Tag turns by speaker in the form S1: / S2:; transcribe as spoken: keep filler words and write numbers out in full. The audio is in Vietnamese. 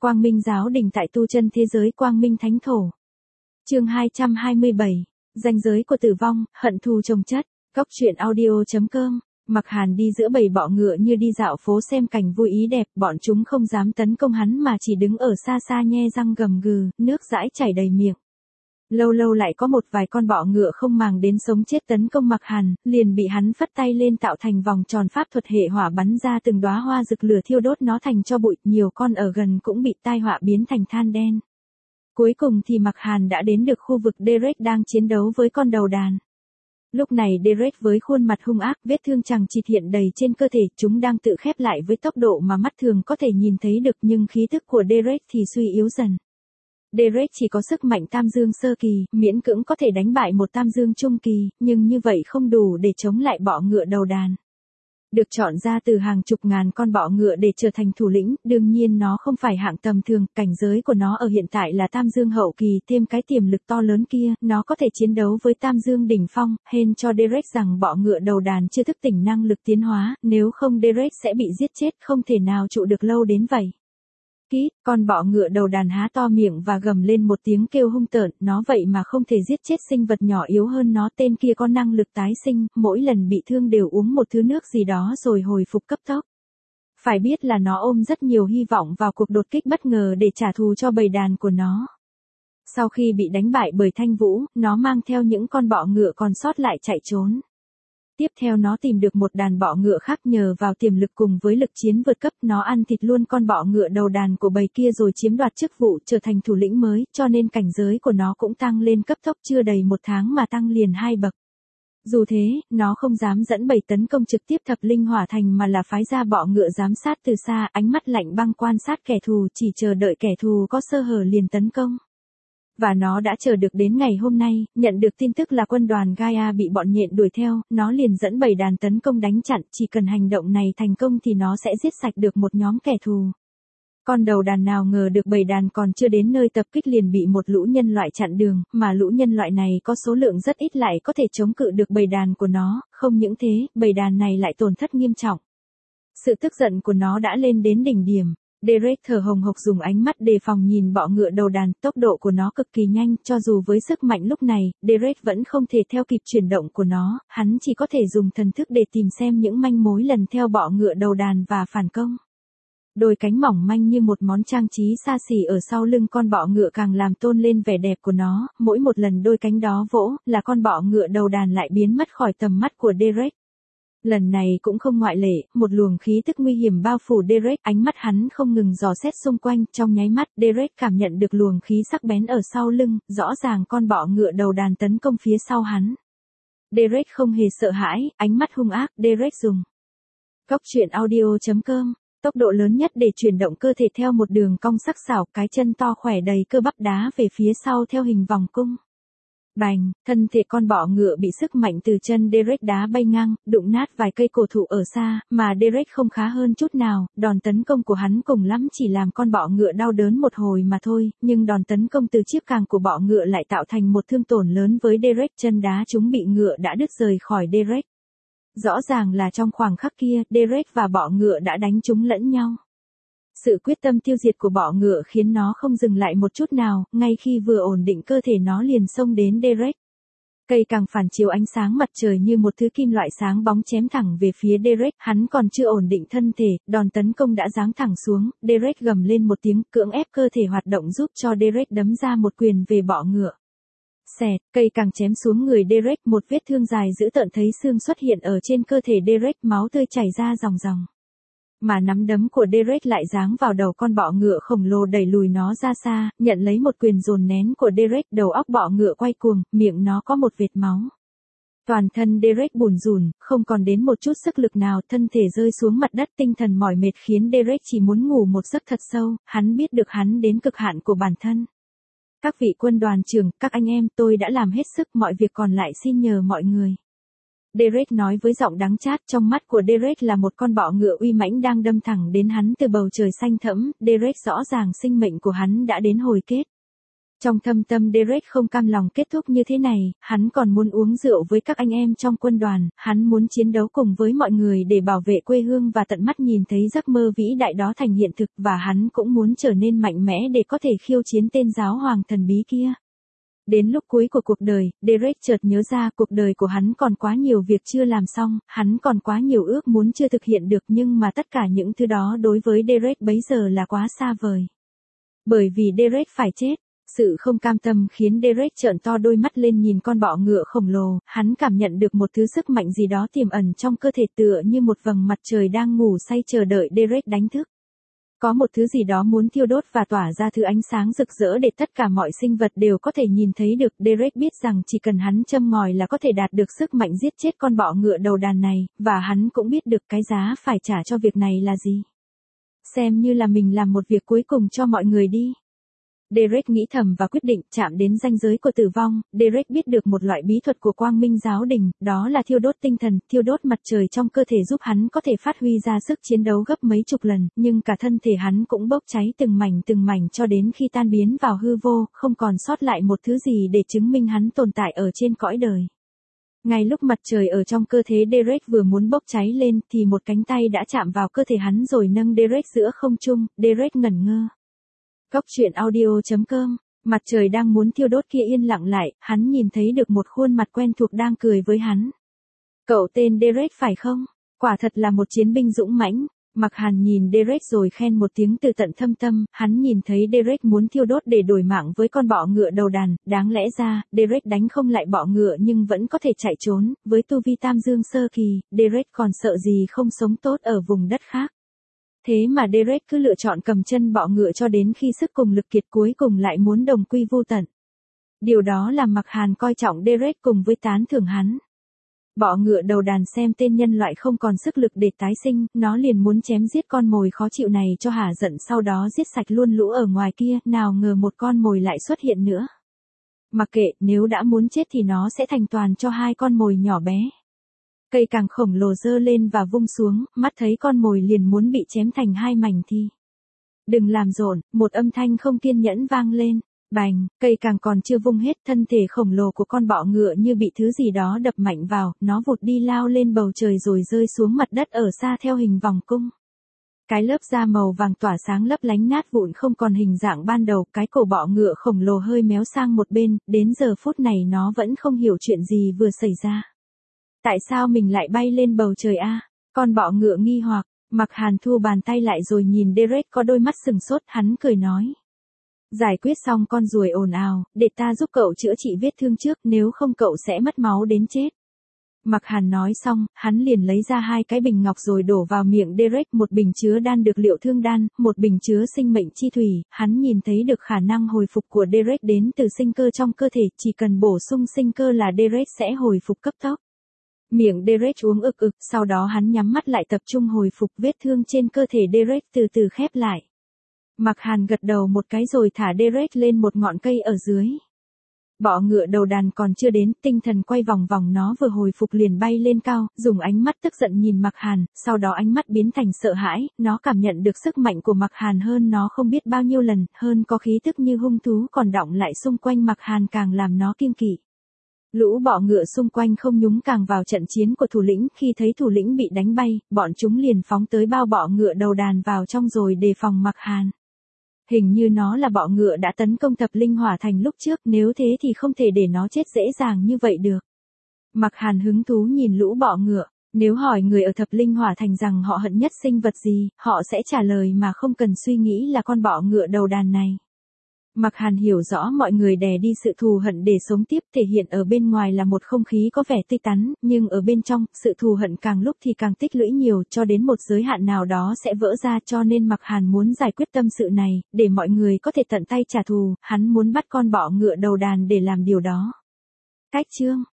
S1: Quang Minh giáo đình tại tu chân thế giới Quang Minh Thánh Thổ. Chương hai trăm hai mươi bảy, ranh giới của tử vong, hận thù chồng chất. Góc truyện audio.com. Mặc Hàn đi giữa bầy bọ ngựa như đi dạo phố xem cảnh vui ý đẹp, bọn chúng không dám tấn công hắn mà chỉ đứng ở xa xa nhe răng gầm gừ, nước dãi chảy đầy miệng. Lâu lâu lại có một vài con bọ ngựa không màng đến sống chết tấn công Mặc Hàn, liền bị hắn phất tay lên tạo thành vòng tròn pháp thuật hệ hỏa bắn ra từng đóa hoa rực lửa thiêu đốt nó thành tro bụi, nhiều con ở gần cũng bị tai họa biến thành than đen. Cuối cùng thì Mặc Hàn đã đến được khu vực Derek đang chiến đấu với con đầu đàn. Lúc này Derek với khuôn mặt hung ác, vết thương chằng chịt hiện đầy trên cơ thể, chúng đang tự khép lại với tốc độ mà mắt thường có thể nhìn thấy được, nhưng khí tức của Derek thì suy yếu dần. Derek chỉ có sức mạnh tam dương sơ kỳ, miễn cưỡng có thể đánh bại một tam dương trung kỳ, nhưng như vậy không đủ để chống lại bọ ngựa đầu đàn. Được chọn ra từ hàng chục ngàn con bọ ngựa để trở thành thủ lĩnh, đương nhiên nó không phải hạng tầm thường, cảnh giới của nó ở hiện tại là tam dương hậu kỳ, thêm cái tiềm lực to lớn kia, nó có thể chiến đấu với tam dương đỉnh phong, hên cho Derek rằng bọ ngựa đầu đàn chưa thức tỉnh năng lực tiến hóa, nếu không Derek sẽ bị giết chết, không thể nào trụ được lâu đến vậy. Kít, con bọ ngựa đầu đàn há to miệng và gầm lên một tiếng kêu hung tợn, nó vậy mà không thể giết chết sinh vật nhỏ yếu hơn nó, tên kia có năng lực tái sinh, mỗi lần bị thương đều uống một thứ nước gì đó rồi hồi phục cấp tốc. Phải biết là nó ôm rất nhiều hy vọng vào cuộc đột kích bất ngờ để trả thù cho bầy đàn của nó. Sau khi bị đánh bại bởi Thanh Vũ, nó mang theo những con bọ ngựa còn sót lại chạy trốn. Tiếp theo nó tìm được một đàn bọ ngựa khác, nhờ vào tiềm lực cùng với lực chiến vượt cấp, nó ăn thịt luôn con bọ ngựa đầu đàn của bầy kia rồi chiếm đoạt chức vụ trở thành thủ lĩnh mới, cho nên cảnh giới của nó cũng tăng lên cấp tốc, chưa đầy một tháng mà tăng liền hai bậc. Dù thế, nó không dám dẫn bầy tấn công trực tiếp Thập Linh Hỏa Thành mà là phái ra bọ ngựa giám sát từ xa, ánh mắt lạnh băng quan sát kẻ thù, chỉ chờ đợi kẻ thù có sơ hở liền tấn công. Và nó đã chờ được đến ngày hôm nay, nhận được tin tức là quân đoàn Gaia bị bọn nhện đuổi theo, nó liền dẫn bầy đàn tấn công đánh chặn, chỉ cần hành động này thành công thì nó sẽ giết sạch được một nhóm kẻ thù. Con đầu đàn nào ngờ được bầy đàn còn chưa đến nơi tập kích liền bị một lũ nhân loại chặn đường, mà lũ nhân loại này có số lượng rất ít lại có thể chống cự được bầy đàn của nó, không những thế, bầy đàn này lại tổn thất nghiêm trọng. Sự tức giận của nó đã lên đến đỉnh điểm. Derek thở hồng hộc dùng ánh mắt đề phòng nhìn bọ ngựa đầu đàn, tốc độ của nó cực kỳ nhanh, cho dù với sức mạnh lúc này, Derek vẫn không thể theo kịp chuyển động của nó, hắn chỉ có thể dùng thần thức để tìm xem những manh mối lần theo bọ ngựa đầu đàn và phản công. Đôi cánh mỏng manh như một món trang trí xa xỉ ở sau lưng con bọ ngựa càng làm tôn lên vẻ đẹp của nó, mỗi một lần đôi cánh đó vỗ, là con bọ ngựa đầu đàn lại biến mất khỏi tầm mắt của Derek. Lần này cũng không ngoại lệ, một luồng khí tức nguy hiểm bao phủ Derek, ánh mắt hắn không ngừng dò xét xung quanh, trong nháy mắt, Derek cảm nhận được luồng khí sắc bén ở sau lưng, rõ ràng con bọ ngựa đầu đàn tấn công phía sau hắn. Derek không hề sợ hãi, ánh mắt hung ác, Derek dùng góc truyện audio.com, tốc độ lớn nhất để chuyển động cơ thể theo một đường cong sắc sảo, cái chân to khỏe đầy cơ bắp đá về phía sau theo hình vòng cung. Bành, thân thể con bọ ngựa bị sức mạnh từ chân Derek đá bay ngang, đụng nát vài cây cổ thụ ở xa, mà Derek không khá hơn chút nào, đòn tấn công của hắn cùng lắm chỉ làm con bọ ngựa đau đớn một hồi mà thôi, nhưng đòn tấn công từ chiếc càng của bọ ngựa lại tạo thành một thương tổn lớn với Derek, chân đá chúng bị ngựa đã đứt rời khỏi Derek. Rõ ràng là trong khoảng khắc kia, Derek và bọ ngựa đã đánh trúng lẫn nhau. Sự quyết tâm tiêu diệt của bọ ngựa khiến nó không dừng lại một chút nào, ngay khi vừa ổn định cơ thể nó liền xông đến Derek. Cây càng phản chiếu ánh sáng mặt trời như một thứ kim loại sáng bóng chém thẳng về phía Derek, hắn còn chưa ổn định thân thể, đòn tấn công đã giáng thẳng xuống, Derek gầm lên một tiếng, cưỡng ép cơ thể hoạt động giúp cho Derek đấm ra một quyền về bọ ngựa. Xẹt, cây càng chém xuống người Derek, một vết thương dài dữ tợn thấy xương xuất hiện ở trên cơ thể Derek, máu tươi chảy ra ròng ròng. Mà nắm đấm của Derek lại giáng vào đầu con bọ ngựa khổng lồ đẩy lùi nó ra xa, nhận lấy một quyền dồn nén của Derek, đầu óc bọ ngựa quay cuồng, miệng nó có một vệt máu. Toàn thân Derek bùn rùn, không còn đến một chút sức lực nào, thân thể rơi xuống mặt đất, tinh thần mỏi mệt khiến Derek chỉ muốn ngủ một giấc thật sâu, hắn biết được hắn đến cực hạn của bản thân. Các vị quân đoàn trưởng, các anh em, tôi đã làm hết sức, mọi việc còn lại xin nhờ mọi người. Derek nói với giọng đắng chát, trong mắt của Derek là một con bọ ngựa uy mãnh đang đâm thẳng đến hắn từ bầu trời xanh thẫm, Derek rõ ràng sinh mệnh của hắn đã đến hồi kết. Trong thâm tâm Derek không cam lòng kết thúc như thế này, hắn còn muốn uống rượu với các anh em trong quân đoàn, hắn muốn chiến đấu cùng với mọi người để bảo vệ quê hương và tận mắt nhìn thấy giấc mơ vĩ đại đó thành hiện thực, và hắn cũng muốn trở nên mạnh mẽ để có thể khiêu chiến tên giáo hoàng thần bí kia. Đến lúc cuối của cuộc đời, Derek chợt nhớ ra cuộc đời của hắn còn quá nhiều việc chưa làm xong, hắn còn quá nhiều ước muốn chưa thực hiện được, nhưng mà tất cả những thứ đó đối với Derek bấy giờ là quá xa vời. Bởi vì Derek phải chết. Sự không cam tâm khiến Derek trợn to đôi mắt lên nhìn con bọ ngựa khổng lồ, hắn cảm nhận được một thứ sức mạnh gì đó tiềm ẩn trong cơ thể tựa như một vầng mặt trời đang ngủ say chờ đợi Derek đánh thức. Có một thứ gì đó muốn thiêu đốt và tỏa ra thứ ánh sáng rực rỡ để tất cả mọi sinh vật đều có thể nhìn thấy được. Derek biết rằng chỉ cần hắn châm ngòi là có thể đạt được sức mạnh giết chết con bọ ngựa đầu đàn này, và hắn cũng biết được cái giá phải trả cho việc này là gì. Xem như là mình làm một việc cuối cùng cho mọi người đi. Derek nghĩ thầm và quyết định chạm đến ranh giới của tử vong. Derek biết được một loại bí thuật của Quang Minh giáo đình, đó là thiêu đốt tinh thần, thiêu đốt mặt trời trong cơ thể giúp hắn có thể phát huy ra sức chiến đấu gấp mấy chục lần, nhưng cả thân thể hắn cũng bốc cháy từng mảnh từng mảnh cho đến khi tan biến vào hư vô, không còn sót lại một thứ gì để chứng minh hắn tồn tại ở trên cõi đời. Ngay lúc mặt trời ở trong cơ thể Derek vừa muốn bốc cháy lên thì một cánh tay đã chạm vào cơ thể hắn rồi nâng Derek giữa không trung. Derek ngẩn ngơ. Góc truyện audio chấm com, mặt trời đang muốn thiêu đốt kia yên lặng lại, hắn nhìn thấy được một khuôn mặt quen thuộc đang cười với hắn. Cậu tên Derek phải không? Quả thật là một chiến binh dũng mãnh. Mạc Hàn nhìn Derek rồi khen một tiếng từ tận thâm tâm, hắn nhìn thấy Derek muốn thiêu đốt để đổi mạng với con bọ ngựa đầu đàn, đáng lẽ ra, Derek đánh không lại bọ ngựa nhưng vẫn có thể chạy trốn, với tu vi tam dương sơ kỳ, Derek còn sợ gì không sống tốt ở vùng đất khác. Thế mà Derek cứ lựa chọn cầm chân bọ ngựa cho đến khi sức cùng lực kiệt cuối cùng lại muốn đồng quy vu tận. Điều đó làm Mạc Hàn coi trọng Derek cùng với tán thưởng hắn. Bọ ngựa đầu đàn xem tên nhân loại không còn sức lực để tái sinh, nó liền muốn chém giết con mồi khó chịu này cho hả giận, sau đó giết sạch luôn lũ ở ngoài kia, nào ngờ một con mồi lại xuất hiện nữa. Mặc kệ, nếu đã muốn chết thì nó sẽ thành toàn cho hai con mồi nhỏ bé. Cây càng khổng lồ giơ lên và vung xuống, mắt thấy con mồi liền muốn bị chém thành hai mảnh thì. Đừng làm rộn, một âm thanh không kiên nhẫn vang lên. Bành, cây càng còn chưa vung hết, thân thể khổng lồ của con bọ ngựa như bị thứ gì đó đập mạnh vào, nó vụt đi lao lên bầu trời rồi rơi xuống mặt đất ở xa theo hình vòng cung. Cái lớp da màu vàng tỏa sáng lấp lánh nát vụn không còn hình dạng ban đầu, cái cổ bọ ngựa khổng lồ hơi méo sang một bên, đến giờ phút này nó vẫn không hiểu chuyện gì vừa xảy ra. Tại sao mình lại bay lên bầu trời a? À? Con bọ ngựa nghi hoặc, Mạc Hàn thu bàn tay lại rồi nhìn Derek có đôi mắt sừng sốt, hắn cười nói. Giải quyết xong con ruồi ồn ào, để ta giúp cậu chữa trị vết thương trước, nếu không cậu sẽ mất máu đến chết. Mạc Hàn nói xong, hắn liền lấy ra hai cái bình ngọc rồi đổ vào miệng Derek, một bình chứa đan được liệu thương đan, một bình chứa sinh mệnh chi thủy. Hắn nhìn thấy được khả năng hồi phục của Derek đến từ sinh cơ trong cơ thể, chỉ cần bổ sung sinh cơ là Derek sẽ hồi phục cấp tốc. Miệng Derek uống ực ực, sau đó hắn nhắm mắt lại tập trung hồi phục, vết thương trên cơ thể Derek từ từ khép lại. Mạc Hàn gật đầu một cái rồi thả Derek lên một ngọn cây ở dưới. Bọ ngựa đầu đàn còn chưa đến, tinh thần quay vòng vòng, nó vừa hồi phục liền bay lên cao, dùng ánh mắt tức giận nhìn Mạc Hàn, sau đó ánh mắt biến thành sợ hãi, nó cảm nhận được sức mạnh của Mạc Hàn hơn nó không biết bao nhiêu lần, hơn có khí tức như hung thú còn đọng lại xung quanh Mạc Hàn càng làm nó kiêng kỵ. Lũ bọ ngựa xung quanh không nhúng càng vào trận chiến của thủ lĩnh, khi thấy thủ lĩnh bị đánh bay, bọn chúng liền phóng tới bao bọ ngựa đầu đàn vào trong rồi đề phòng Mạc Hàn. Hình như nó là bọ ngựa đã tấn công Thập Linh Hỏa Thành lúc trước, nếu thế thì không thể để nó chết dễ dàng như vậy được. Mạc Hàn hứng thú nhìn lũ bọ ngựa, nếu hỏi người ở Thập Linh Hỏa Thành rằng họ hận nhất sinh vật gì, họ sẽ trả lời mà không cần suy nghĩ là con bọ ngựa đầu đàn này. Mạc Hàn hiểu rõ mọi người đè đi sự thù hận để sống tiếp, thể hiện ở bên ngoài là một không khí có vẻ tươi tắn, nhưng ở bên trong, sự thù hận càng lúc thì càng tích lũy nhiều, cho đến một giới hạn nào đó sẽ vỡ ra, cho nên Mạc Hàn muốn giải quyết tâm sự này, để mọi người có thể tận tay trả thù, hắn muốn bắt con bọ ngựa đầu đàn để làm điều đó. Cách chương